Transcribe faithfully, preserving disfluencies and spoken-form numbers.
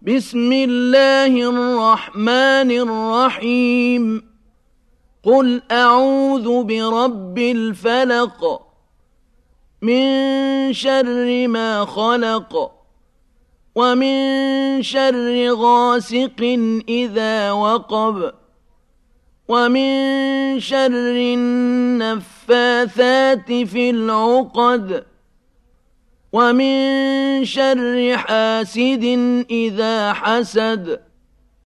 بسم الله الرحمن الرحيم قل أعوذ برب الفلق من شر ما خلق ومن شر غاسق إذا وقب ومن شر النفاثات في العقد ومن شر حاسد إذا حسد